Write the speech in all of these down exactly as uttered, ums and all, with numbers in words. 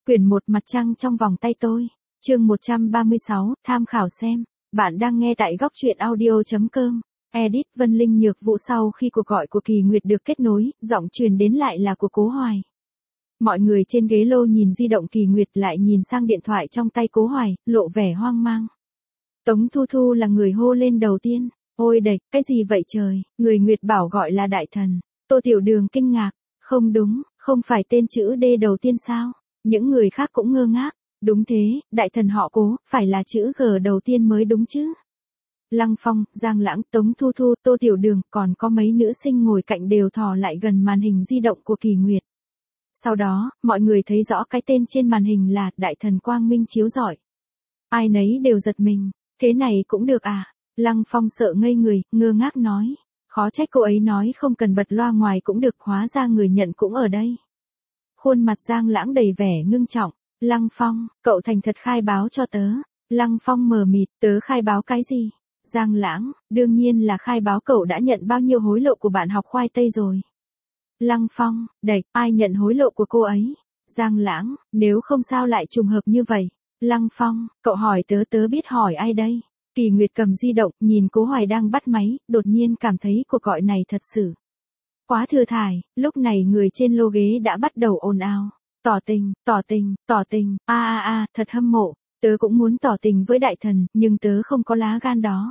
Quyển một Mặt trăng trong vòng tay tôi. Chương một trăm ba mươi sáu, tham khảo xem. Bạn đang nghe tại góc truyện audio chấm com. Edit Vân Linh Nhược Vũ. Sau khi cuộc gọi của Kỳ Nguyệt được kết nối, giọng truyền đến lại là của Cố Hoài. Mọi người trên ghế lô nhìn di động Kỳ Nguyệt lại nhìn sang điện thoại trong tay Cố Hoài, lộ vẻ hoang mang. Tống Thu Thu là người hô lên đầu tiên. Ôi đệch, cái gì vậy trời, người Nguyệt bảo gọi là đại thần. Tô Tiểu Đường kinh ngạc. Không đúng, không phải tên chữ D đầu tiên sao? Những người khác cũng ngơ ngác. Đúng thế, đại thần họ Cố, phải là chữ G đầu tiên mới đúng chứ. Lăng Phong, Giang Lãng, Tống Thu Thu, Tô Tiểu Đường, còn có mấy nữ sinh ngồi cạnh đều thò lại gần màn hình di động của Kỳ Nguyệt. Sau đó, mọi người thấy rõ cái tên trên màn hình là Đại thần Quang Minh chiếu rọi. Ai nấy đều giật mình, thế này cũng được à? Lăng Phong sợ ngây người, ngơ ngác nói. Khó trách cô ấy nói không cần bật loa ngoài cũng được, hóa ra người nhận cũng ở đây. Khuôn mặt Giang Lãng đầy vẻ ngưng trọng. Lăng Phong, cậu thành thật khai báo cho tớ. Lăng Phong mờ mịt, tớ khai báo cái gì? Giang Lãng, đương nhiên là khai báo cậu đã nhận bao nhiêu hối lộ của bạn học khoai tây rồi. Lăng Phong, đẩy, ai nhận hối lộ của cô ấy? Giang Lãng, nếu không sao lại trùng hợp như vậy. Lăng Phong, cậu hỏi tớ tớ biết hỏi ai đây? Kỳ Nguyệt cầm di động, nhìn Cố Hoài đang bắt máy, đột nhiên cảm thấy cuộc gọi này thật sự quá thừa thải. Lúc này người trên lô ghế đã bắt đầu ồn ào. Tỏ tình, tỏ tình, tỏ tình, a a a, thật hâm mộ, tớ cũng muốn tỏ tình với đại thần, nhưng tớ không có lá gan đó.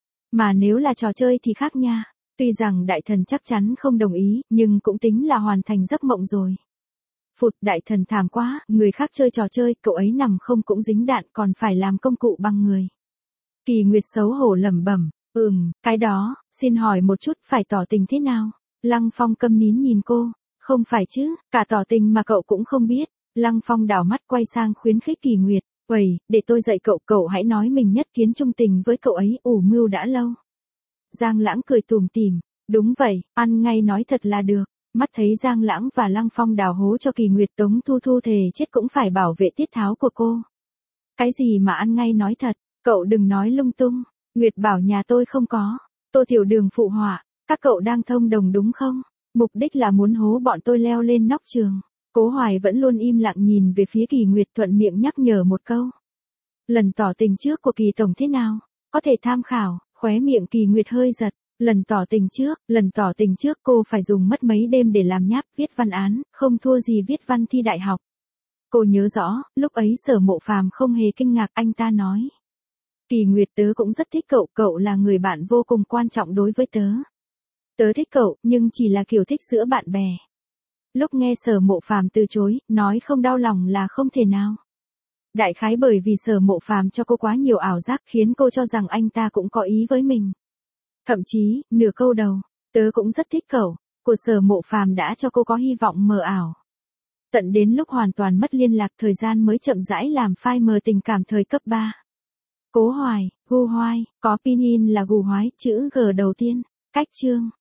Mà nếu là trò chơi thì khác nha, tuy rằng đại thần chắc chắn không đồng ý, nhưng cũng tính là hoàn thành giấc mộng rồi. Phụt, đại thần thảm quá, người khác chơi trò chơi, cậu ấy nằm không cũng dính đạn còn phải làm công cụ bằng người. Kỳ Nguyệt xấu hổ lẩm bẩm, ừm, cái đó, xin hỏi một chút, phải tỏ tình thế nào? Lăng Phong câm nín nhìn cô. Không phải chứ, cả tỏ tình mà cậu cũng không biết. Lăng Phong đảo mắt quay sang khuyến khích Kỳ Nguyệt. Uầy, để tôi dạy cậu, cậu hãy nói mình nhất kiến trung tình với cậu ấy, ủ mưu đã lâu. Giang Lãng cười tủm tỉm. Đúng vậy, ăn ngay nói thật là được. Mắt thấy Giang Lãng và Lăng Phong đào hố cho Kỳ Nguyệt, Tống Thu Thu thề chết cũng phải bảo vệ tiết tháo của cô. Cái gì mà ăn ngay nói thật, cậu đừng nói lung tung. Nguyệt bảo nhà tôi không có. Tô Tiểu Đường phụ họa, các cậu đang thông đồng đúng không? Mục đích là muốn hố bọn tôi leo lên nóc trường. Cố Hoài vẫn luôn im lặng nhìn về phía Kỳ Nguyệt, thuận miệng nhắc nhở một câu. Lần tỏ tình trước của Kỳ tổng thế nào? Có thể tham khảo. Khóe miệng Kỳ Nguyệt hơi giật. Lần tỏ tình trước, lần tỏ tình trước cô phải dùng mất mấy đêm để làm nháp, viết văn án, không thua gì viết văn thi đại học. Cô nhớ rõ, lúc ấy Sở Mộ Phàm không hề kinh ngạc, anh ta nói. Kỳ Nguyệt, tớ cũng rất thích cậu, cậu là người bạn vô cùng quan trọng đối với tớ. Tớ thích cậu, nhưng chỉ là kiểu thích giữa bạn bè. Lúc nghe Sở Mộ Phàm từ chối, nói không đau lòng là không thể nào. Đại khái bởi vì Sở Mộ Phàm cho cô quá nhiều ảo giác khiến cô cho rằng anh ta cũng có ý với mình. Thậm chí, nửa câu đầu, tớ cũng rất thích cậu, của Sở Mộ Phàm đã cho cô có hy vọng mờ ảo. Tận đến lúc hoàn toàn mất liên lạc, thời gian mới chậm rãi làm phai mờ tình cảm thời cấp ba. Cố Hoài, gu hoai, có pin in là gù hoái, chữ G đầu tiên. Cách chương.